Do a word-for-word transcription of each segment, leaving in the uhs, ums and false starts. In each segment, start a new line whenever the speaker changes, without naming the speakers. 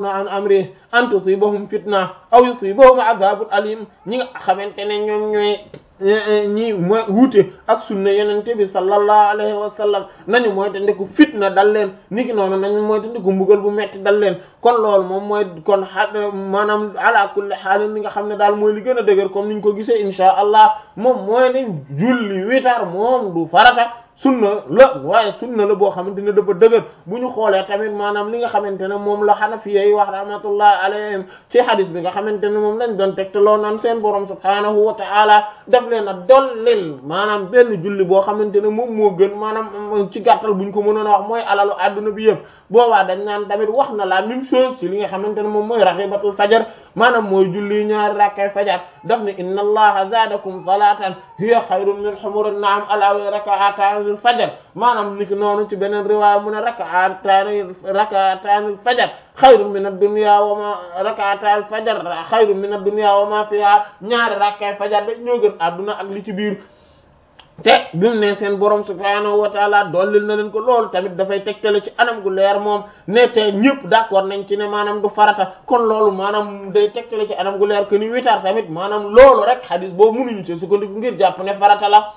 an amri an tusibahum fitna aw yusibahum adhabun alim ñi nga xamante ne ñoom ñooy ñi mooy wuute ak sunna yenente bi sallallahu alayhi wa sallam nañu mooy te ndiku fitna dal leen niki noonu nañu mooy te ndiku mbugal bu metti dal leen kon loolu moom mooy kon a maanaam ala kulli haal li nga xam ne daal mooy li gën a dëgër comme niñ ko gisee insha allah moom mooy ne julli witar moom du farata sunna la waaye sunna la boo xamante ne dafa dëgër bu ñu xoolee tamit maanaam li nga xamante ne moom la Hanafiya yi wax rahmatullah alayhim ci hadis bi nga xamante ne moom lañ doon teg te loo naan seen borom subhaanahu wa ta'ala daf leen a dollil maanaam benn julli boo xamante ne moom moo gën maanaam ci gàttal buñ ko mënoon a wax mooy alalu adduna bi yëpp boobaa dañ naan tamit wax na la même chose ci li nga xamante ne moom mooy raxibatul fajar maanaam mooy julli ñaari rakkay fajar daf ne inna allaha zaadakum salatan hiya xayrun min humurin na'am ala rak'atan fajar maanaam niki noonu ci beneen riwaaya mu ne rak'atan rak'atan fajar xayrun min ad-dunya wa ma rak'atan fajar xayrun min ad-dunya wa ma fiha ñaari rakkay fajar da ñoo gën adduna ak li ci biir te bi mu ne seen borom subhaanahu wa taala dollil na leen ko loolu tamit dafay tegtale ci anam gu leer moom ne te ñëpp d'accord nañ ci ne maanaam du farata kon loolu maanaam day tegtale ci anam gu leer que ni witar tamit maanaam loolu rek xadis boobu mënuñu ci sukkandiku ngir jàpp ne farata la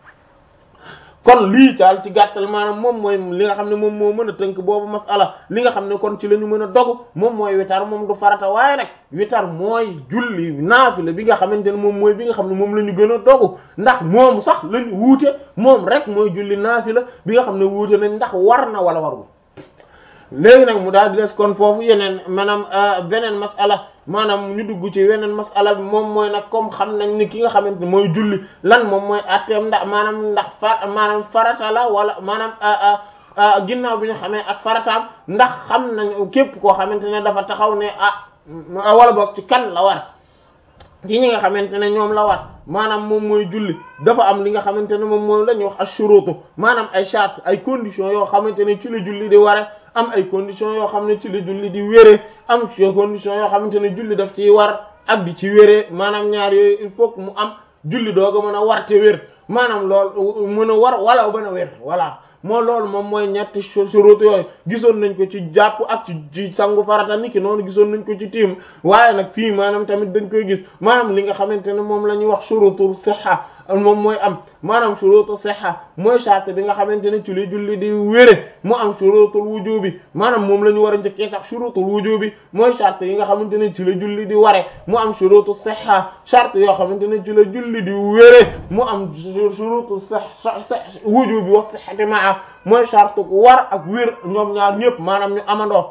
kon lii daal ci gàttal maanaam moom mooy li nga xam ne moom moo mën a tënk boobu masala li nga xam ne kon ci la ñu mën a dogu moom mooy witar moom du farata waaye nag witar mooy julli naafila bi nga xamante ne moom mooy bi nga xam ne moom la ñu gën a dogu ndax moom sax lañu wuute moom rek mooy julli naafila bi nga xam ne wuute nañ ndax war na wala warul léegi nag mu daal di des kon foofu yeneen maanaam beneen masala maanaam ñu dugg ci weneen masala bi moom mooy nag comme xam nañ ni ki nga xamante ne mooy julli lan moom mooy atteem ndax maanaam ndax fa maanaam farata la wala maanaam ginnaaw bi ñu xamee ak farataam ndax xam nañ képp koo xamante ne dafa taxaw ne ah wala boog ci kan la war ci ñi nga xamante ne ñoom la war maanaam moom mooy julli dafa am li nga xamante ne moom mooy la ñuy wax ashurutu maanaam ay charte ay conditions yoo xamante ne ci la julli di ware am ay conditions yoo xam ne ci la julli di wéree am ci conditions yoo xamante ne julli daf ciy war ak di ci wéree maanaam ñaar yooyu il faut que mu am julli dooga mën a war te wér maanaam loolu mën a war wala mën a wér voilà moo loolu moom mooy ñetti shurut yooyu gisoon nañ ko ci jàpp ak ci ci sangu farata niki noonu gisoon nañ ko ci tiim waaye nag fii maanaam tamit dañ koy gis maanaam li nga xamante ne moom la ñuy wax shurutul sihha moom mooy am maanaam shurutu sihha mooy charte bi nga xamante ne ci li julli di wére mu am shurutul wujubi maanaam moom la ñu war a njëkkee sax shurutul wujubi mooy charte yi nga xamante ne ci la julli di ware mu am shurutu sihha charte yoo xamante ne ci la julli di wére mu am shurutu wujubi wa sihhati ma'a mooy charte ku war ak wér ñoom ñaar ñëpp maanaam ñu amandoo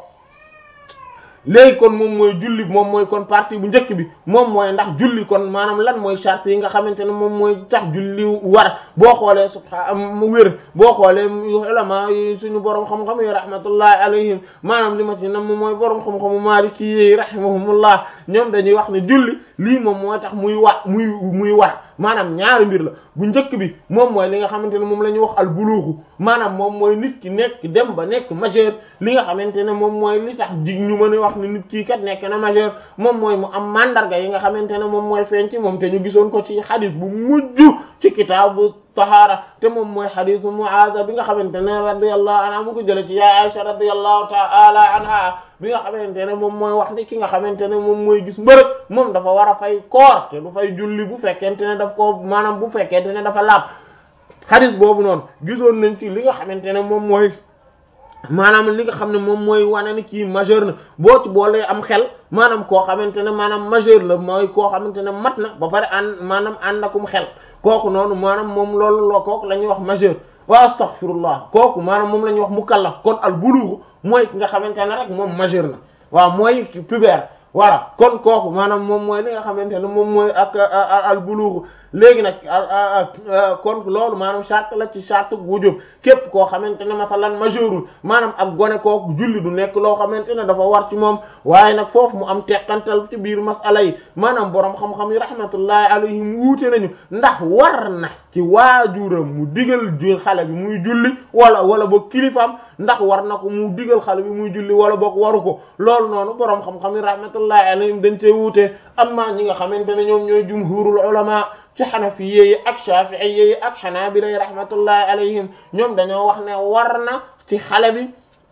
léegi kon moom mooy julli moom mooy kon partie bu njëkk bi moom mooy ndax julli kon maanaam lan mooy charte yi nga xamante ne moom mooy tax julli war boo xoolee subha mu wér boo xoolee ulama yi suñu borom xam-xam yi rahmatullahi alayhim maanaam li ma ci nam moom mooy borom xam-xamu maliki yi rahimahumullah ñoom dañuy wax ne julli lii moom mooy tax muy wa muy muy war maanaam ñaari mbir la bu njëkk bi moom mooy li nga xamante ne moom la ñuy wax al buluuxu maanaam moom mooy nit ki nekk dem ba nekk majeur li nga xamante ne moom mooy li tax jig ñu mën a wax ne nit kii kat nekk na majeur moom mooy mu am mandarga yi nga xamante ne moom mooy feeñ ci moom te ñu gisoon ko ci xadis bu mujj ci kitaabu tahaara te moom mooy xadisu Muaaz bi nga xamante ne radiyallahu anha mu ko jële ci yaay Aisha radiyallahu ta'ala anha bi nga xamante ne moom mooy wax ni ki nga xamante ne moom mooy gis mbërëg moom dafa war a fay koor te du fay julli bu fekkente ne daf ko maanaam bu fekkente ne dafa laab xadis boobu noonu gisoon nañ ci li nga xamante ne moom mooy maanaam li nga xam ne moom mooy wane ni kii majeur na boo ci boolee am xel maanaam koo xamante ne maanaam majeur la mooy koo xamante ne mat na ba pare ànd maanaam ànd akum xel kooku noonu maanaam moom loolu loo kooku la ñuy wax majeur wa astaghfirullah kooku maanaam moom la ñuy wax mukallaf kon al bulugh mooy ki nga xamante ne rek moom majeur na waaw mooy pubère voilà kon kooku maanaam moom mooy li nga xamante ne moom mooy ak al bulugh léegi nag kon loolu maanaam charte la ci charte wujub képp koo xamante ne masalan majeurul maanaam ak gone kooku julli du nekk loo xamante ne dafa war ci moom waaye nag foofu mu am teqantal ci biir masala yi maanaam borom xam-xam yi rahmatullahi alayhim wuute nañu ndax war na ci waajuram mu digal ju xale bi muy julli wala wala boog kilifaam ndax war na ko mu digal xale bi muy julli wala boog waru ko loolu noonu borom xam-xam yi rahmatullahi alayhim dañ cee wuute amma ñi nga xamante ne ñoom ñooy jumhurul ulama ci xanafiyye yi ak shafi'iyye yi ak xanaabila rahmatullahi alayhim ñoom dañoo wax ne war na ci xale bi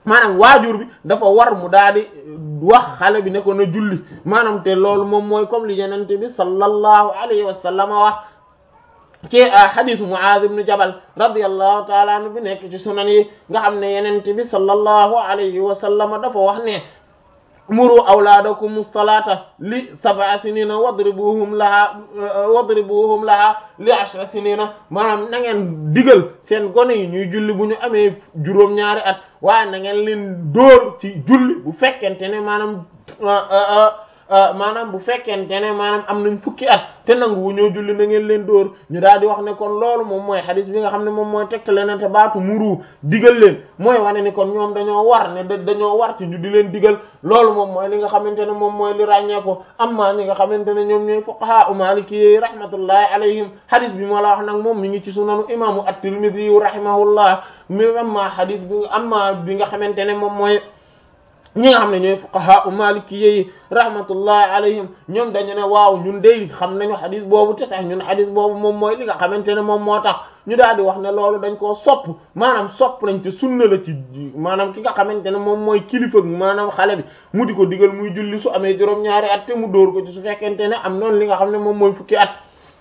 maanaam waajur bi dafa war mu daal di wax xale bi ne ko na julli maanaam te loolu moom mooy comme li yenente bi sallallahu alayhi wa sallam wax ci hadith Mu'adh ibn Jabal radiyallahu ta'ala anhu bi nekk ci sunan yi nga xam ne yenente bi sallallahu alayhi wa sallam dafa wax ne muru awlaadakum salata li sab'a sinina wadribuhum laha wadribuhum laha li ashra sinina maanaam na ngeen digal seen gone yi ñuy julli bu ñu amee juróom-ñaari at waaye na ngeen leen dóor ci julli bu fekkente ne maanaam maanaam bu fekkente ne maanaam am nañ fukki at te nangu wu ñoo julli na ngeen leen dóor ñu daal di wax ne kon loolu moom mooy hadith bi nga xam ne moom mooy tegtale na te baatu muru digal leen mooy wane ni kon ñoom dañoo war ne dañoo war ci ñu di leen digal loolu moom mooy li nga xamante ne moom mooy li ràññee ko amma ñi nga xamante ne ñoom ñooy fuqaha u maliki yi rahmatullahi alayhim hadith bi moo la wax nag moom mi ngi ci sunanu imaamu at-Tirmidhi rahimahullah mi amma hadith bi amma bi nga xamante ne moom mooy ñi nga xam ne ñooy fuqaha u maliki yi rahmatullahi alayhim ñoom dañu ne waaw ñun dey xam nañu xadis boobu te sax ñun xadis boobu moom mooy li nga xamante ne moom moo tax ñu daal di wax ne loolu dañ koo sopp maanaam sopp nañ te sunna la ci maanaam ki nga xamante ne moom mooy kilifa maanaam xale bi mu di ko digal muy julli su amee juróom-ñaari at te mu dóor ko ci su fekkente ne am noonu li nga xam ne moom mooy fukki at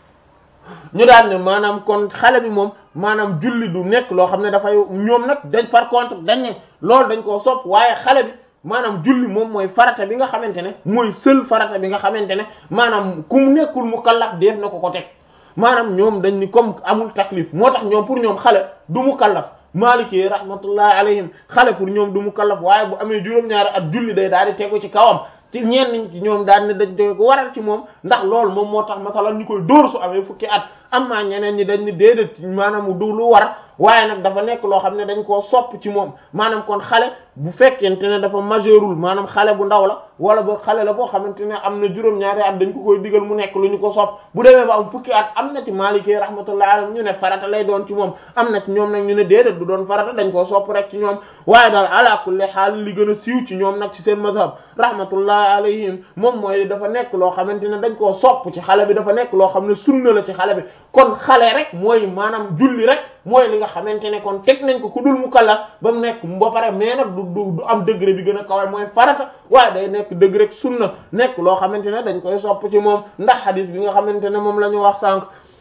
ñu daal ne maanaam kon xale bi moom maanaam julli du nekk loo xam ne dafay ñoom nag dañ par contre dañ ne loolu dañ koo sopp waaye xale bi maanaam julli moom mooy farata bi nga xamante ne mooy seul farata bi nga xamante ne maanaam ku mu nekkul mukallaf def na ko ko teg maanaam ñoom dañ ni comme amul taklif moo tax ñoom pour ñoom xale du mukallaf maliki rahmatullahi alayhim xale pour ñoom du mukallaf waaye bu amee juróom-ñaari at julli day daal di tegu ci kawam ci ñenn ñi ci ñoom daal ne dañ doy ko waral ci moom ndax loolu moom moo tax masalan ñu koy dóor su amee fukki at amma ñeneen ñi dañ ni déedéet maanaam du lu war waaye nag dafa nekk loo xam ne dañ koo sopp ci moom maanaam kon xale bu fekkente ne dafa majeurul maanaam xale bu ndaw la wala boog xale la boo xamante ne am na juróom-ñaari at dañ ko koy digal mu nekk lu ñu ko sopp bu demee ba am fukki at am na ci Maliki rahmatullahi alayhi ñu ne farata lay doon ci moom am na ci ñoom nag ñu ne déedéet du doon farata dañ koo sopp rek ci ñoom waaye daal ala kulli haal li gën a siiw ci ñoom nag ci seen mazhab rahmatullahi alayhim moom mooy dafa nekk loo xamante ne dañ koo sopp ci xale bi dafa nekk loo xam ne sunna la ci xale bi kon xale rek mooy maanaam julli rek mooy li nga xamante ne kon teg nañ ko ku dul mukallaf ba mu nekk ba pare mais nag du du du am degré bi gën a kawe mooy farata waaye day nekk degré sunna nekk loo xamante ne dañ koy sopp ci moom ndax hadith bi nga xamante ne moom la ñu wax sànq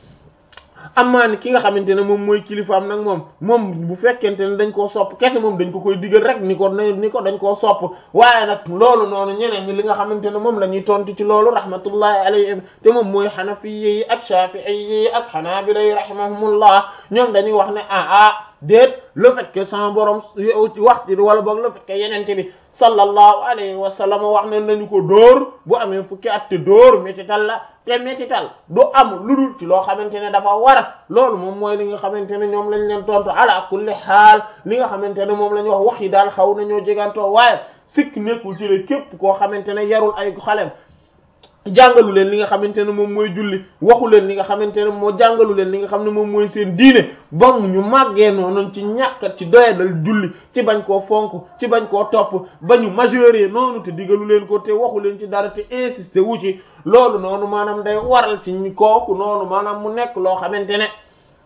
amaa ni ki nga xamante ne moom mooy kilifaam nag moom moom bu fekkente ne dañ koo sopp kese moom dañ ko koy digal rek ni ko ni ko dañ koo sopp waaye nag loolu noonu ñeneen ñi li nga xamante ne moom la ñuy tontu ci loolu rahmatullahi alayhim te moom mooy xanafiyyi yi ak shafi'iyyi yi ak xanaabila yi rahimahumullah ñoom dañuy wax ne ah ah déet le fait que sama borom wax wala boog le fait que yenente bi sallallahu alayhi wa sallam wax ne nañu ko dóor bu amee fukki at te dóor métital la te métital du am lu dul ci loo xamante ne dafa war loolu moom mooy li nga xamante ne ñoom lañ leen tontu ala kulli xaal li nga xamante ne moom la ñu wax wax yi daal xaw nañoo jegantoo waaye sikk nekkul ci le képp koo xamante ne yarul ay xalem jàngalu leen li nga xamante ne moom mooy julli waxu leen li nga xamante ne moo jàngalu leen li nga xam ne moom mooy seen diine ba ñu màggee noonu ci ñàkkat ci doyadal julli ci bañ koo fonk ci bañ koo topp ba ñu majeure noonu te digalu leen ko te waxu leen ci dara te insisté wu ci loolu noonu maanaam day waral ci ñi kooku noonu maanaam mu nekk loo xamante ne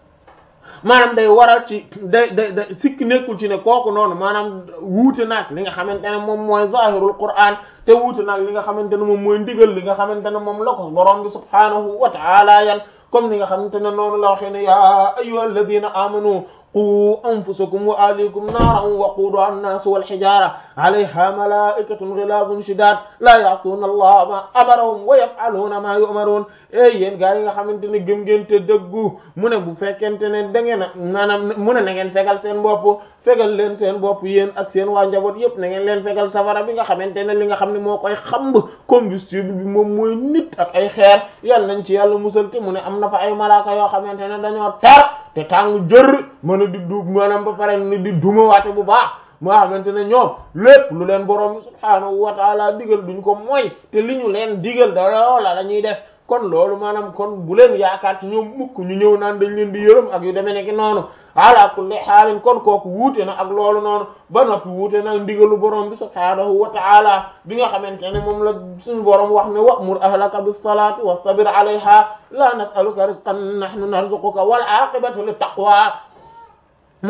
maanaam day waral ci day day day sikk nekkul ci ne kooku noonu maanaam wuute naag li nga xamante ne moom mooy zahirul Qur'an te wuute naag li nga xamante ne moom mooy ndigal li nga xamante ne moom la ko borom bi subhaanahu wa ta'ala yan comme ni nga xamante ne noonu la waxee ne ya ayyuhal ladina amanu qu anfusakum wa ahlikum naaran waquuduha annaasu wal hijaara alayha malaa'ikatun ghilaazun shidaad laa ya'suuna allaha ma amarahum wa yaf'aluuna maa yu'maruun ey yéen gaa yi nga xamante ne gëm ngeen te dëggu mu ne bu fekkente ne da ngeen a maanaam mu ne na ngeen fegal seen bopp fegal leen seen bopp yéen ak seen waa njaboot yépp na ngeen leen fegal safara bi nga xamante ne li nga xam ne moo koy xamb combustible bi moom mooy nit ak ay xeer yàlla nañ ci yàlla musal te mu ne am na fa ay malaaka yoo xamante ne dañoo tar te tàng jër mën a di du maanaam ba pare ni di duma waate bu baax moo xamante ne ñoom lépp lu leen borom bi subhaanahu wa taala digal duñ ko mooy te li ñu leen digal da loola la ñuy def kon loolu maanaam kon bu leen yaakaar ci ñoom mukk ñu ñëw naan dañ leen di yërëm ak yu demee nekk noonu ala kulli xaalin kon kooku wuute na ak loolu noonu ba noppi wuute na ndigalu borom bi subhaanahu wa taala bi nga xamante ne moom la suñu borom wax ne wa'mur ahlaka bis salati wastabir alayha la nas'aluka rizqan nahnu narzuquka wal aqibatu lit taqwa mu ne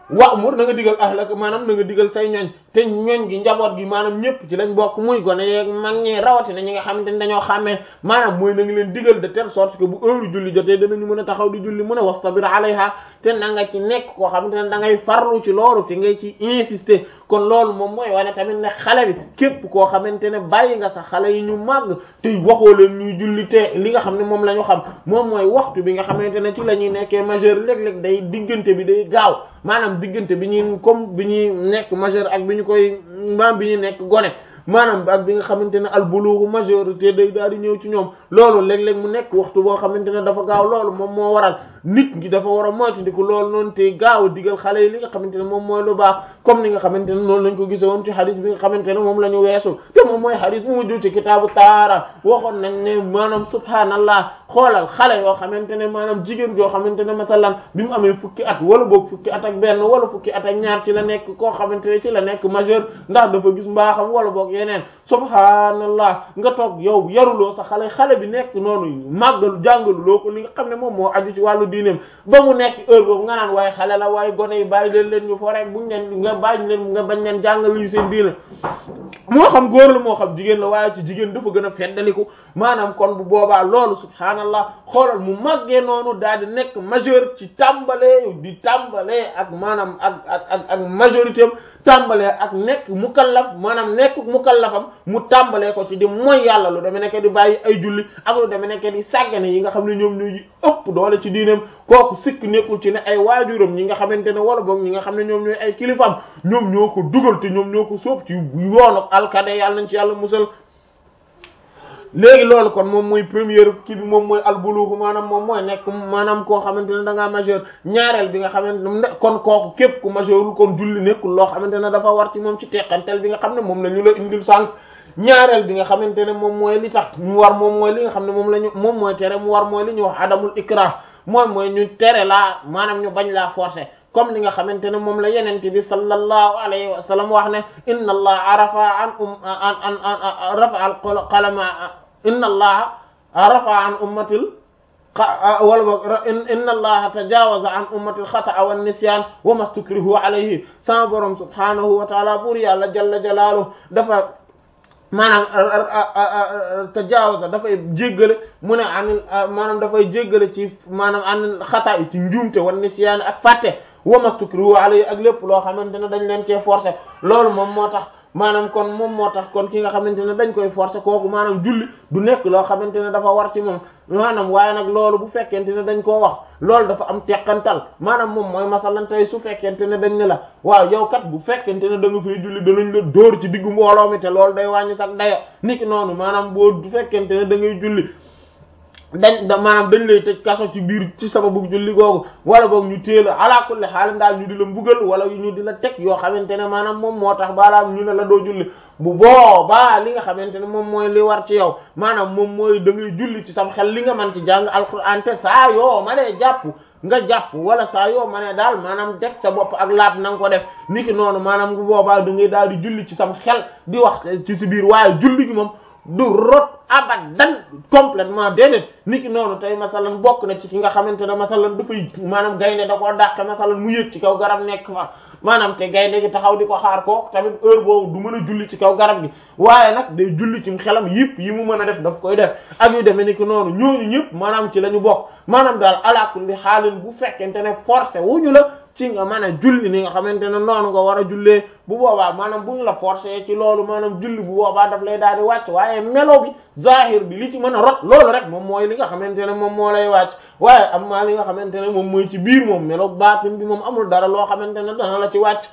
wa'mur na nga digal ahlaka maanaam na nga digal say ñoñ te ñoñ gi njaboot gi maanaam ñëpp ci lañ bokk muy gone yeeg mag ñi rawatina ñi nga xamante ne dañoo xàmmee maanaam mooy na nga leen digal de telle sorte que bu heure julli jotee danañu mën a taxaw di julli mën a wastabir alayha te na nga ci nekk koo xamante ne da ngay farlu ci loolu te ngay ci insister kon loolu moom mooy wane tamit ne xale bi képp koo xamante ne bàyyi nga sax xale yi ñu màgg te waxoo leen ñuy julli te li nga xam ne moom la ñu xam moom mooy waxtu bi nga xamante ne ci la ñuy nekkee majeur léeg-léeg day diggante bi day gaaw maanaam diggante bi ñuy comme bi ñuy nekk majeur ak bi ñu koy maanaam bi ñuy nekk gone maanaam ak bi nga xamante ne al bulughu majorité day daal di ñëw ci ñoom loolu léeg-léeg mu nekk waxtu boo xamante ne dafa gaaw loolu moom moo waral nit ñi dafa war a moytandiku loolu noonu te gaaw a digal xale yi li nga xamante ne moom mooy lu baax comme ni nga xamante ne noonu lañ ko gise woon ci hadith bi nga xamante ne moom la ñu weesu te moom mooy hadith mu mujj ci kitaabu taara waxoon nañ ne maanaam subhaanallah xoolal xale yoo xamante ne maanaam jigéen joo xamante ne masalan bi mu amee fukki at wala boog fukki at ak benn wala fukki at ak ñaar ci la nekk koo xamante ne ci la nekk majeur ndax dafa gis mbaaxam wala boog yeneen subhaanallah nga toog yow yaruloo sa xale xale bi nekk noonu màggalu jàngalu loo ko li nga xam ne moom moo aju ci wàllu diineem ba mu nekk heure boobu nga naan waaye xale la waaye gone yi bàyyi leen leen ñu fo rek buñ leen nga bàyyi leen nga bañ leen jàngal lu seen diine moo xam góor la moo xam jigéen la waaye ci jigéen dafa gën a feddaliku maanaam kon bu boobaa loolu subhaanallah xoolal mu màggee noonu daal di nekk majeur ci tàmbalee di tàmbalee ak maanaam ak ak ak ak majorité am tàmbalee ak nekk mukallaf maanaam nekk mukallafam mu tàmbalee ko ci di mooy yàlla lu demee nekk di bàyyi ay julli ak lu demee nekk di sàggane yi nga xam ne ñoom ñooy ëpp doole ci diineem kooku sikk nekkul ci ne ay waajuram ñi nga xamante ne wala boog ñi nga xam ne ñoom ñooy ay kilifam ñoom ñoo ko dugal te ñoom ñoo ko sóob ci yoonu alkade yàlla nañ ci yàlla musal léegi loolu kon moom mooy première kii bi moom mooy albuluxu maanaam moom mooy nekk maanaam koo xamante ne da ngaa majeur ñaareel bi nga xamante ne kon kooku képp ku majeurul kon julli nekkul loo xamante ne dafa war ci moom ci teqantel bi nga xam ne moom la ñu la indil sànq ñaareel bi nga xamante ne moom mooy li tax mu war moom mooy li nga xam ne moom la ñu moom mooy tere mu war mooy li ñuy wax adamul ikrah moom mooy ñu tere laa maanaam ñu bañ laa forcer comme li nga xamante ne moom la yenente bi sallallahu alayhi wa sallam wax ne inna allah rafa an um an an an rafa al qalama inna allaha rafa an ummatil wala boog inna allaha tajawaza an ummatil xata'a wan nisyan wa mastukrihu alayhi sama borom subhanahu wa taala buur yàlla jalla jalaaluhu dafa maanaam tajawaza dafay jéggale mu ne anil maanaam dafay jéggale ci maanaam anil xata yi ci njuumte wan nisyan ak fàtte wa mastukrihu alayhi ak lépp loo xamante ne dañ leen cee forcé loolu moom moo tax maanaam kon moom moo tax kon ki nga xamante ne dañ koy forcer kooku maanaam julli du nekk loo xamante ne dafa war ci moom maanaam waaye nag loolu bu fekkente ne dañ koo wax loolu dafa am teqantal maanaam moom mooy masalan tey su fekkente ne dañ ne la waaw yow kat bu fekkente ne da nga fay julli danañ la dóor ci diggu mbooloo mi te loolu day wàññi sax dayo niki noonu maanaam boo bu fekkente ne da ngay julli dañ da maanaam dañ lay tëj kaso ci biir ci sababu julli googu wala boog ñu téel a ala kulli xaalis daal ñu di la mbugal wala ñu di la teg yoo xamante ne maanaam moom moo tax balaa ñu ne la doo julli bu boobaa li nga xamante ne moom mooy li war ci yow maanaam moom mooy da ngay julli ci sam xel li nga mën ci jàng alquran te saa yoo ma nee jàpp nga jàpp wala saa yoo ma ne daal maanaam teg sa bopp ak laab na nga ko def niki noonu maanaam bu boobaa da ngay daal di julli ci sam xel di wax ci si biir waaye julli gi moom du rot abadan complètement déedéet niki noonu tey masalan bokk na ci ki nga xamante ne masalan dafay maanaam gaynde da koo dàq masalan mu yëg ci kaw garab nekk fa maanaam te gaynde gi taxaw di ko xaar ko tamit heure boobu du mën a julli ci kaw garab gi waaye nag day julli ci xelam yëpp yi mu mën a def daf koy def ak yu demee niki noonu ñooñu ñëpp maanaam ci la ñu bokk maanaam daal ala kulli xaalin bu fekkente ne forcé wuñu la ci nga mën a julli ni nga xamante ne noonu nga war a jullee bu boobaa maanaam bu ñu la forcé ci loolu maanaam julli bu boobaa daf lay daal di wàcc waaye melo bi zahir bi li ci mën a rot loolu rek moom mooy li nga xamante ne moom moo lay wàcc waaye am maa li nga xamante ne moom mooy ci biir moom melo baatin bi moom amul dara loo xamante ne dana la ci wàcc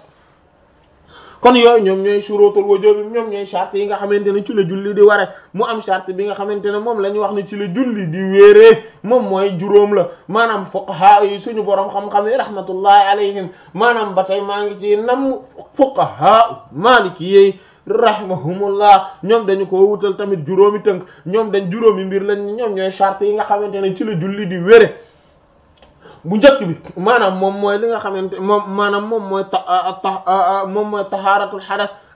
kon yooyu ñoom ñooy shurutul wujub ñoom ñooy charte yi nga xamante ne ci la julli di ware mu am charte bi nga xamante ne moom la ñu wax ne ci la julli di wéeree moom mooy juróom la maanaam fuqaha yi suñu borom xam-xam yi rahmatullahi alayhim maanaam ba tey maa ngi ci nam fuqaha maliki yi rahimahumullah ñoom dañu ko wutal tamit juróomi tënk ñoom dañ juróomi mbir lañ ñoom ñooy charte yi nga xamante ne ci la julli di wére bu njëkk bi maanaam moom mooy li nga xamante moom maanaam moom mooy ta moom mooy tahaaratul xadas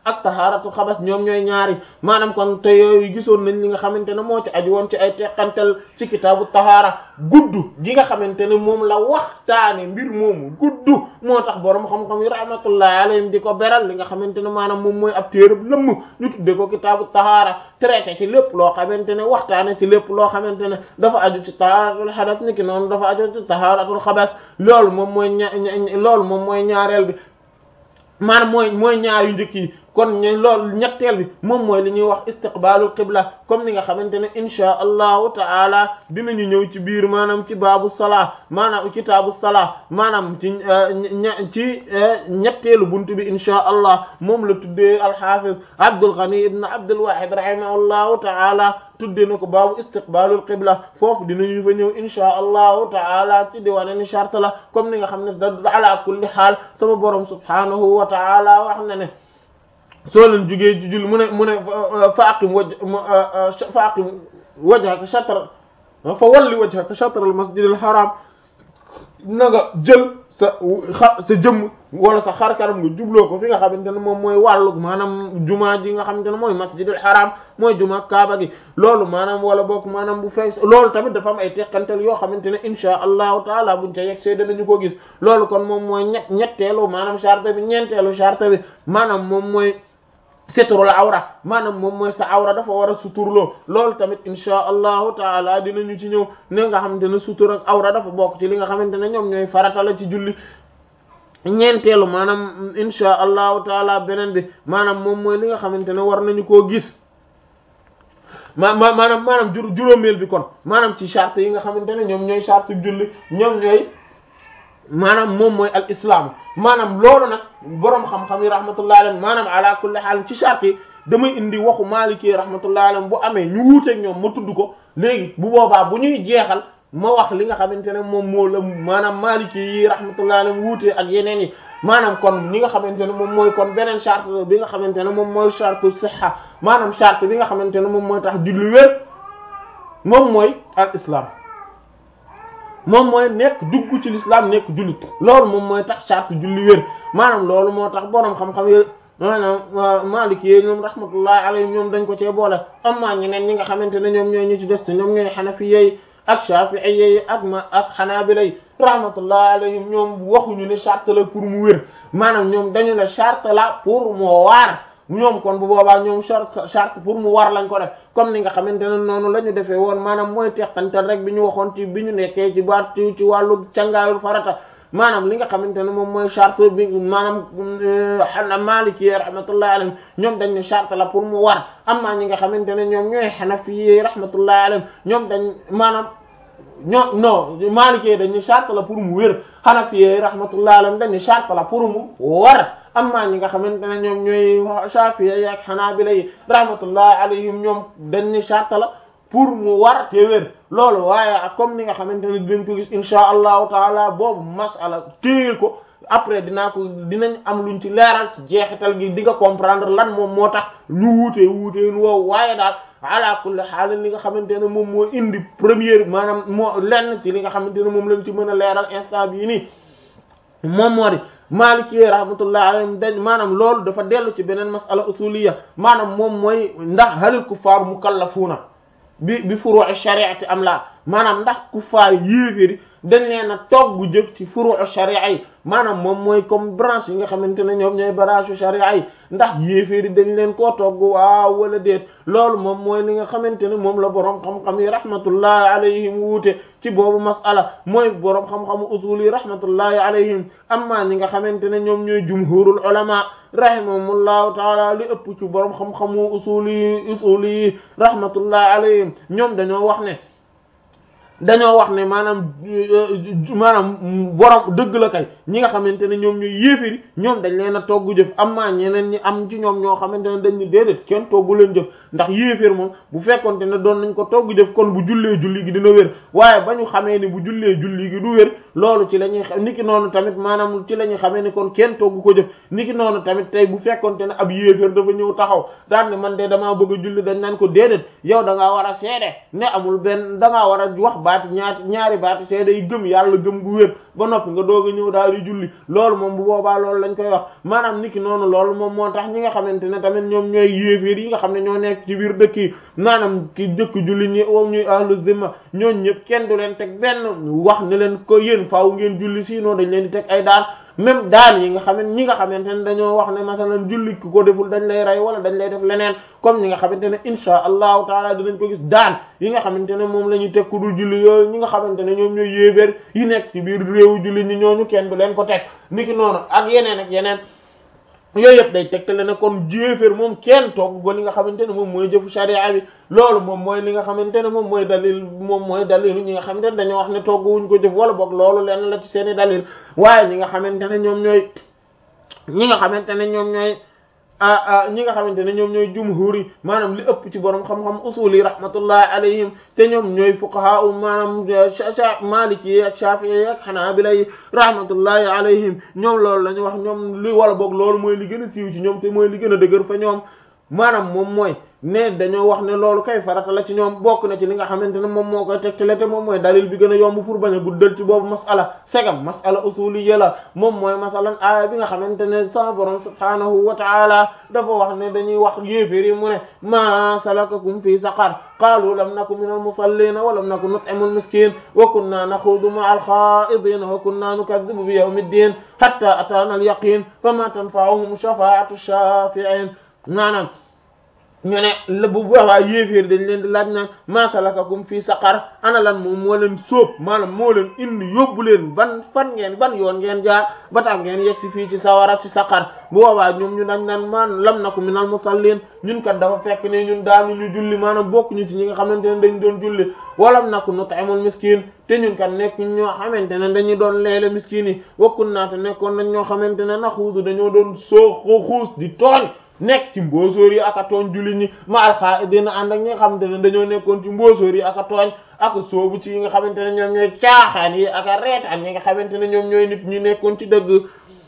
ak tahaaratul xabas ñoom ñooy ñaari maanaam kon te yooyu gisoon nañ li nga xamante ne moo ci aju woon ci ay teqantal ci kitaabu tahaara gudd gi nga xamante ne moom la waxtaane mbir moomu gudd moo tax borom xam-xam yi rahmatullahi alayhim di ko beral li nga xamante ne maanaam moom mooy ab téereb lëmm ñu tudde ko kitaabu tahaara traité ci lépp loo xamante ne waxtaane ci lépp loo xamante ne dafa aju ci tahaaratul hadas niki noonu dafa aju ci tahaaratul xabas loolu moom mooy ña loolu moom mooy ñaareel bi maanaam mooy mooy ñaar yu njëkk yi kon ñu loolu ñetteel bi moom mooy li ñuy wax istiqbalul qibla comme ni nga xamante ne insha allahu taala dinañu ñëw ci biir maanaam ci baabu salaa maanaam kitaabu salaa maanaam ci ci ñetteelu buntu bi insha allah moom la tuddee alxafiz Abdul Ghani ibn Abdul Wahid rahimahullahu taala tuddee na ko baabu istiqbalul qibla foofu dinañu fa ñëw insha allahu taala ci di wane ni charte la comme ni nga xam ne da ala kulli xaal sama borom subhanahu wa taala wax na ne soo leen jugee ci julli mu ne mu ne fa aqim waj fa aqim wajhaka shatr fa walli wajhaka shatr al masjid al haram na nga jël sa xa sa jëmm wala sa xar kanam nga jubloo ko fi nga xamante ne moom mooy wàllu maanaam jumaa ji nga xamante ne mooy masjid al haram mooy jumaa kaaba gi loolu maanaam wala boog maanaam bu fees loolu tamit dafa am ay teqantal yoo xamante ne insha allahu taala buñ ca yegg see danañu ko gis loolu kon moom mooy ñett ñetteelu maanaam charte bi ñeenteelu charte bi maanaam moom mooy setrul awra maanaam moom mooy sa awra dafa war a suturloo loolu tamit insha allahu taala dinañu ci ñëw ne nga xamante ne sutur ak awra dafa bokk ci li nga xamante ne ñoom ñooy farata la ci julli ñeenteelu maanaam insha allahu taala beneen bi maanaam moom mooy li nga xamante ne war nañu koo gis ma ma maanaam maanaam jur juróomeel bi kon maanaam ci charte yi nga xamante ne ñoom ñooy charte julli ñoom ñooy maanaam moom mooy al islam maanaam loolu nag boroom xam-xam yi rahmatullahi alayhim maanaam ala kulli haal ci charte yi damay indi waxu Maliki rahmatullahi alayhim bu amee ñu wuuteeg ñoom ma tudd ko léegi bu boobaa bu ñuy jeexal ma wax li nga xamante ne moom moo la maanaam Maliki yi rahmatullahi alayhim wuutee ak yeneen yi maanaam kon li nga xamante ne moom mooy kon beneen charte bi nga xamante ne moom mooy charte sihha maanaam charte bi nga xamante ne moom mooy tax julli wér moom mooy al islam moom mooy nekk dugg ci l'islam nekk jullit loolu moom mooy tax charte julli wér maanaam loolu moo tax boroom xam-xam yi maanaam Maliki yi ñoom rahmatullahi alayhim ñoom dañ ko cee boole amma ñeneen ñi nga xamante ne ñoom ñooy ñu ci des te ñoom ñooy Hanafi yi ak Shafi'i yi ak ma ak Hanabila yi rahmatullahi alayhim ñoom waxuñu ne charte la pour mu wér maanaam ñoom dañu ne charte la pour mu waar ñoom kon bu boobaa ñoom charte charte pour mu war lañ ko def comme ni nga xamante ne noonu la ñu defee woon maanaam mooy teqantal rek bi ñu waxoon ci bi ñu nekkee ci baat ci wàllu cangaayul farata maanaam li nga xamante ne moom mooy charte bi maanaam xana Maliki rahmatullahi alayhim ñoom dañ ne charte la pour mu war amma ñi nga xamante ne ñoom ñooy Hanafi rahmatullahi alayhim ñoom dañ maanaam ñoo non Maliki dañ ne charte la pour mu wér Hanafi rahmatullahi alayhim dañ ne charte la pour mu war amma ñi nga xamante ne ñoom ñooy Shafi'i ak Hanabila yi rahmatullahi alayhim ñoom dañ ne charte la pour mu war te wér loolu waaye ak comme ni nga xamante ne dinañ ko gis insha allahu taala boobu masala téye ko après dinaa ko dinañ am luñ ci leeral ci jeexital gi di nga comprendre lan moom moo tax ñu wuutee wuutee woowu waaye daal ala kulli haal li nga xamante ne moom moo indi première maanaam moo lenn ci li nga xamante ne moom lañ ci mën a leeral instant bii nii moom moo di Maliki rahmatullahi alayhim dañ maanaam loolu dafa dellu ci beneen masala usuliyya maanaam moom mooy ndax halil kuffar mukallafuuna bi bi furu' shari'ati am la maanaam ndax kuffaar yéeféri dañ leen a togg bu jëf ci furu' sharia yi maanaam moom mooy comme branche yi nga xamante ne ñoom ñooy branche sharia yi ndax yéeféri dañ leen koo togg waaw wala déet loolu moom mooy li nga xamante ne moom la boroom xam-xam yi rahmatullahi alayhim wuute ci boobu masala mooy boroom xam-xamu usul yi rahmatullahi alayhim amma ñi nga xamante ne ñoom ñooy jumhurul ulama rahimahumullahu taala li ëpp ci boroom xam-xamu usul yi usul yi rahmatullahi alayhim ñoom dañoo wax ne dañoo wax ne maanaam maanaam borom dëgg la kay ñi nga xamante ne ñoom ñooy yéefiri ñoom dañ leen a togg jëf amma ñeneen ñi am ci ñoom ñoo xamante ne dañ ni déedéet kenn toggu leen jëf ndax yéefir moom bu fekkonte ne doon nañ ko togg jëf kon bu jullee julli gi dina wér waaye ba ñu xamee ni bu jullee julli gi du wér loolu ci la ñuy niki noonu tamit maanaam ci la ñuy xamee ni kon kenn togg ko jëf niki noonu tamit tey bu fekkonte ne ab yéefir dafa ñëw taxaw daan ne man de damaa bëgg a julli dañ naan ko déedéet yow da ngaa war a seede ne amul benn da ngaa war a wax baati ñaati ñaari baati seede yi gëm yàlla gëm gu wér ba noppi nga doog a ñëw daal di julli loolu moom bu boobaa loolu lañ koy wax maanaam niki noonu loolu moom moo tax ñi nga xamante ne tamit ñoom ñooy yéeféer yi nga xam ne ñoo nekk ci biir dëkk yi maanaam ki dëkk julli ñi o ñuy ahlu zimma ñooñu ñëpp kenn du leen teg benn wax ne leen ko yéen faaw ngeen julli sinon dañ leen di teg ay daan même daan yi nga xamante ñi nga xamante ne dañoo wax ne masalan julli ku ko deful dañ lay rey wala dañ lay def leneen comme ñi nga xamante ne insha allahu taala dinañ ko gis daan yi nga xamante ne moom la ñu teg ku dul julli yooyu ñi nga xamante ne ñoom ñooy yéeféer yi nekk ci biir réewu julli ñi ñooñu kenn du leen ko teg niki noonu ak yeneen ak yeneen yooyu yëpp day tegtale ne kon jéeféer moom kenn togg ko li nga xamante ne moom mooy jëfu sharia bi loolu moom mooy li nga xamante ne moom mooy dalil moom mooy dalilu ñi nga xamante ne dañoo wax ne togg wuñ ko jëf wala boog loolu lenn la ci seeni dalil waaye ñi nga xamante ne ñoom ñooy ñi nga xamante ne ñoom ñooy ah ñi nga xamante ne ñoom ñooy jumhur yi maanaam li ëpp ci borom xam-xam usul yi rahmatullahi alayhim te ñoom ñooy fuqaha u maanaam maliki yi ak shafi'i yi ak hanabila yi rahmatullahi alayhim ñoom loolu la ñu wax ñoom li wala boog loolu mooy li gën a siiw ci ñoom te mooy li gën a dëgër fa ñoom maanaam moom mooy ne dañoo wax ne loolu kay farata la ci ñoom bokk na ci li nga xamante ne moom moo koy tegtale te moom mooy dalil bi gën a yomb pour bañ a guddal ci boobu masala segam masala usuliyya la moom mooy masalan aaya bi nga xamante ne sa borom subhanahu wa ta'ala dafa wax ne dañuy wax yéefér yi mu ne ma salakakum fi saqar qaalu lam naku min al musallina wa lam naku nut'imul miskin wa kunna naxuudu ma al xaa'idina wa kunna nukaddibu bi yawmi ddin hatta atana al yaqin fama tanfa'uhum shafa'atu shafi'in maanaam ñu ne la bu boobaa yéeféer dañ leen di laaj naan ma salakakum fii saqar ana lan moom moo leen sóob maanaam moo leen indi yóbbu leen ban fan ngeen ban yoon ngeen jaar ba tax ngeen yegg si fii ci sawara ci saqar bu boobaa ñoom ñu dañ naan maan lam naku minal musallin ñun kat dafa fekk ne ñun daanu ñu julli maanaam bokk ñu ci ñi nga xamante ne dañ doon julli walam naku nut'imul miskin te ñun kat nekk ñoo xamante ne dañuy doon leele miskin yi wakkun naa te nekkoon nañ ñoo xamante ne naxuudu dañoo doon soo xuus di tooñ nekk ci mboosóor yi ak a tooñ jullit ñi ma alxaa dina ànd ak ñi nga xamante ne dañoo nekkoon ci mboosóor yi ak a tooñ ak soobu ci yi nga xamante ne ñoom ñooy caaxaan yi ak a reetaan yi nga xamante ne ñoom ñooy nit ñi nekkoon ci dëgg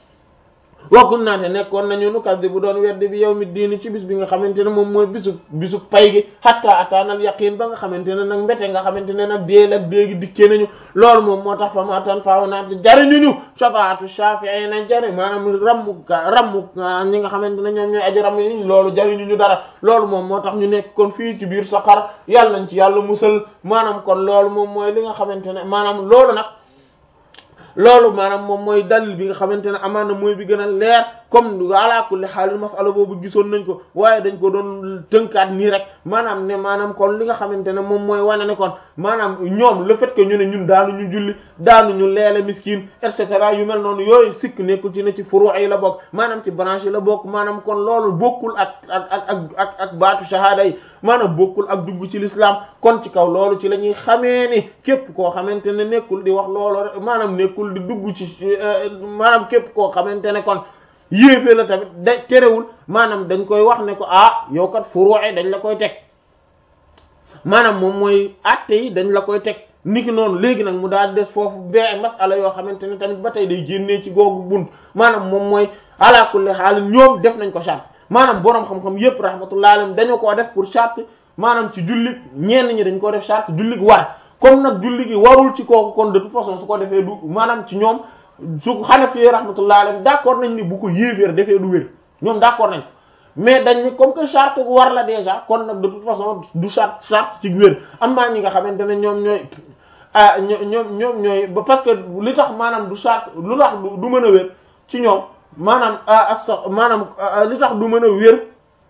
wakkun naate nekkoon nañu nu kaddi bu doon weddi bi yawmi diini ci bis bi nga xamante ne moom mooy bisu bisu pay gi hatta ataanal yaqiin ba nga xamante ne nag mbete nga xamante ne nag déel ak déegi dikkee nañu loolu moom moo tax fa ma tan faaw naate jariñu ñu shafaatu shafi'ina jari maanaam rammu rammu ñi nga xamante ne ñoom ñooy aji ramm yi loolu jariñu ñu dara loolu moom moo tax ñu nekk kon fii ci biir saqar yàlla nañ ci yàlla musal maanaam kon loolu moom mooy li nga xamante ne maanaam loolu nag loolu maanaam moom mooy dalil bi nga xamante ne amaana mooy bi gën a leer comme ala kulli xaal masala boobu gisoon nañ ko waaye dañ ko doon tënkaat nii rek maanaam ne maanaam kon li nga xamante ne moom mooy wane ne kon maanaam ñoom le fait que ñu ne ñun daanu ñu julli daanu ñu leele miskin et cetera yu mel noonu yooyu sikk nekkul ci ne ci furu yi la bokk maanaam ci branche yi la bokk maanaam kon loolu bokkul ak ak ak ak ak ak baatu shahada yi maanaam bokkul ak dugg ci l'islam kon ci kaw loolu ci la ñuy xamee ni képp koo xamante ne nekkul di wax loolu rek maanaam nekkul di dugg ci maanaam képp koo xamante ne kon yéefee la tamit da terewul maanaam dañ koy wax ne ko ah yow kat furu'i dañ la koy teg maanaam moom mooy atte yi dañ la koy teg niki noonu léegi nag mu daal des foofu bee masala yoo xamante ne tamit ba tey day génnee ci googu bunt maanaam moom mooy ala kulli haal ñoom def nañ ko charte maanaam boroom xam-xam yépp rahmatullahi alayhim dañu koo def pour charte maanaam ci julli ñenn ñi dañ ko def charte julli gi war comme nag julli gi warul ci kooku kon de toute façon su ko defee du maanaam ci ñoom su Hanafi rahmatullahi alayhim d'accord nañ ni bu ko yéeféer defee du wér ñoom d'accord nañ mais dañ ni comme que charte gu war la déjà kon nag de toute façon du charte charte ci wér am naa ñi nga xamante ne ñoom ñooy ah ñoom ñoom ñooy ba parce que li tax maanaam du charte lu tax du mën a wér ci ñoom maanaam asta maanaam li tax du mën a wér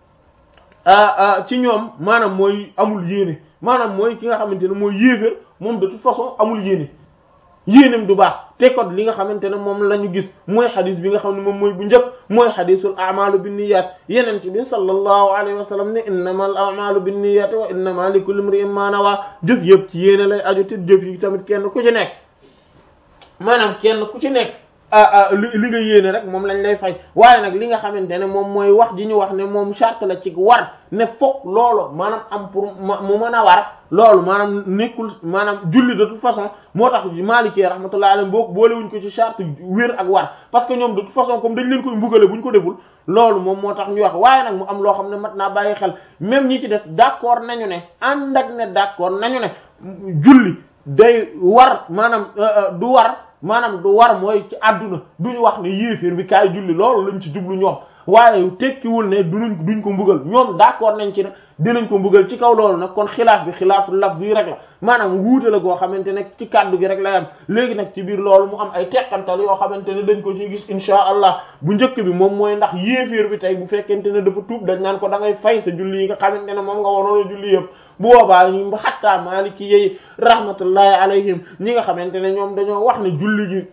ci ñoom maanaam mooy amul yéene maanaam mooy ki nga xamante ne mooy yéeféer moom de toute façon amul yéene yéenem du baax te kon li nga xamante ne moom la ñu gis mooy xadis bi nga xam ne moom mooy bu njëkk mooy xadisul a'malu binniyat yeneen ci bi sallallahu alayhi wa sallam ne innamal a'malu binniyat wa innama likulli imri'in ma nawa jëf yëpp ci yéene lay aju te jëf yi tamit kenn ku ci nekk maanaam kenn ku ci nekk li li nga yéene rek moom lañ lay fay waaye nag li nga xamante ne moom mooy wax ji ñu wax ne moom charte la ci war ne fokk loolu maanaam am pour mu mën a war loolu maanaam nekkul maanaam julli de toute façon moo tax Maliki rahmatullahi alayhi boo boolewuñ ko ci charte wér ak war parce que ñoom de toute façon comme dañ leen koy mbugale bu ñu ko deful loolu moom moo tax ñu wax waaye nag mu am loo xam ne mat naa bàyyi xel même ñi ci des d'accord nañu ne ànd ak ne d'accord nañu ne julli day war maanaam du war maanaam du war mooy ci àdduna duñu wax ne yéeféer bi kaay julli loolu lañ ci jublu ñoom waaye tekkiwul ne duñ duñ ko mbugal ñoom d'accord nañ ci ne dinañ ko mbugal ci kaw loolu nag kon xilaaf bi xilaafu lafz yi rek la maanaam wuute la goo xamante ne ci kàddu gi rek la yam léegi nag ci biir loolu mu am ay teqantal yoo xamante ne dañ ko ci gis insha allah bu njëkk bi moom mooy ndax yéeféer bi tey bu fekkente ne dafa tuub dañ naan ko da ngay fay sa julli yi nga xamante ne moom nga waroon a julli yëpp bu boobaa ñu xattaa maaliki yi rahmatullahi alayhim ñi nga xamante ne ñoom dañoo wax ne julli gi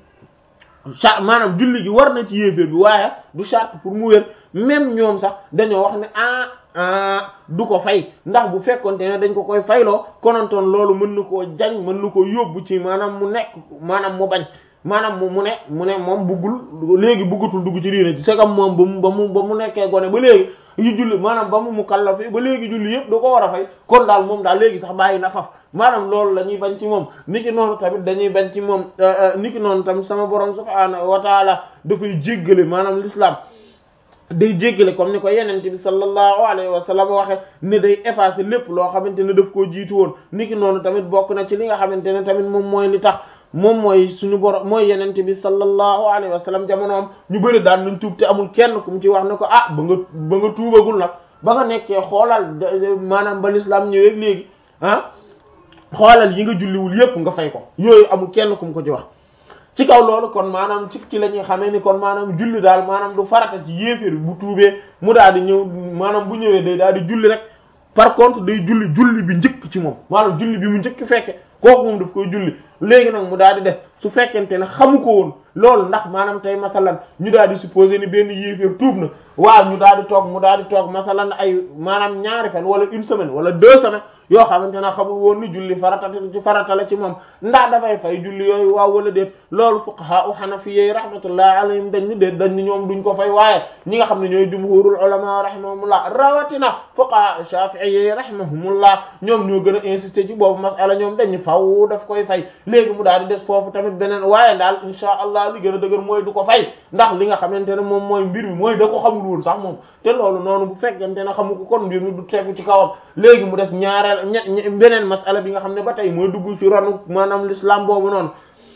sa maanaam julli gi war na ci yéeféer bi waaye du charte pour mu wér même ñoom sax dañoo wax ne ah ah du ko fay ndax bu fekkonte ne dañ ko koy fayloo konontoon loolu mën na koo jañ mën na koo yóbbu ci maanaam mu nekk maanaam mu bañ maanaam mu mu ne mu ne moom buggul léegi buggatul dugg ci diine c'est comme moom ba mu ba mu ba mu nekkee gone ba léegi yu julli maanaam ba mu mu kallafi ba léegi julli yëpp da ko war a fay kon daal moom daal léegi sax bàyyi na faf maanaam loolu la ñuy bañ ci moom niki noonu tamit dañuy bañ ci moom niki noonu tamit sama borom subhaanahu wa taala dafay jéggale maanaam l'islam day jéggale comme ni ko yenente bi sallallahu alayhi wa sallam waxe ne day effacer lépp loo xamante ne daf koo jiitu woon niki noonu tamit bokk na ci li nga xamante ne tamit moom mooy li tax moom mooy suñu borom mooy yenente bi sallallahu alayhi wa sallam jamonoom ñu bëri daan nañ tuub te amul kenn ku mu ci wax ne ko ah ba nga ba nga tuubagul nag ba nga nekkee xoolal maanaam ba l'islam ñëwee léegi ah xoolal yi nga julliwul yépp nga fay ko yooyu amul kenn ku mu ko ci wax ci kaw loolu kon maanaam ci ci la ñuy xamee ni kon maanaam julli daal maanaam du farata ci yéeféer bu tuubee mu daal di ñëw maanaam bu ñëwee day daal di julli rek par contre day julli julli bi njëkk ci moom maanaam julli bi mu njëkk fekke kooku moom daf koy julli léegi nag mu daal di des su fekkente ne xamu ko woon loolu ndax maanaam tey masalan ñu daal di supposé ni benn yéeféer tuub na waaw ñu daal di toog mu daal di toog masalan ay maanaam ñaari fan wala une semaine wala deux semaines yoo xamante ne xamul woon ni julli farata ci farata la ci moom ndax dafay fay julli yooyu waaw wala déet loolu fuqaha u hanafiyyi rahmatullahi alayhim dañ ni déet dañ ni ñoom duñ ko fay waaye ñi nga xam ne ñooy jumhurul ulama rahimahumullah rawatina fuqaha shafi'iyyi rahimahumullah ñoom ñoo gën a insister ci boobu masala ñoom dañ ni faw daf koy fay léegi mu daal di des foofu tamit beneen waaye daal insha allah li gën a dëgër mooy du ko fay ndax li nga xamante ne moom mooy mbir mi mooy da ko xamul woon sax moom te loolu noonu bu fekkente ne xamu ko kon mbir mi du tegu ci kawam léegi mu des ñaareel ñett beneen masala bi nga xam ne ba tey mooy dugg ci ronu maanaam l'islam boobu noonu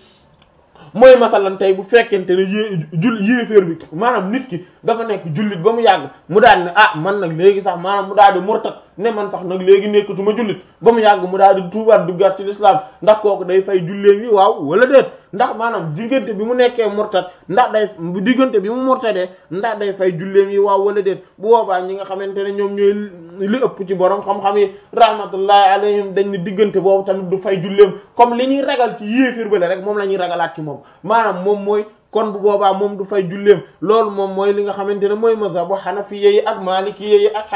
mooy masalan tey bu fekkente ne yé jul yéeféer bi maanaam nit ki dafa nekk jullit ba mu yàgg mu daal ne ah man nag léegi sax maanaam mu daal di murtat ne man sax nag léegi nekkatuma jullit ba mu yàgg mu daal di tuubaat duggaat ci l'islam ndax kooku day fay julleen yi waaw wala déet ndax maanaam diggante bi mu nekkee murtat ndax day diggante bi mu murtadee ndax day fay julleen yi waaw wala déet bu boobaa ñi nga xamante ne ñoom ñooy li ëpp ci borom xam-xam yi rahmatullahi alayhim dañ ni diggante boobu tamit du fay julleem comme li ñuy ragal ci yéeféer ba rek moom la ñuy ragalaat ci moom maanaam moom mooy kon bu boobaa moom du fay julleem loolu moom mooy li nga xamante ne mooy mazhabu hanafiyyi yi ak maliki yi ak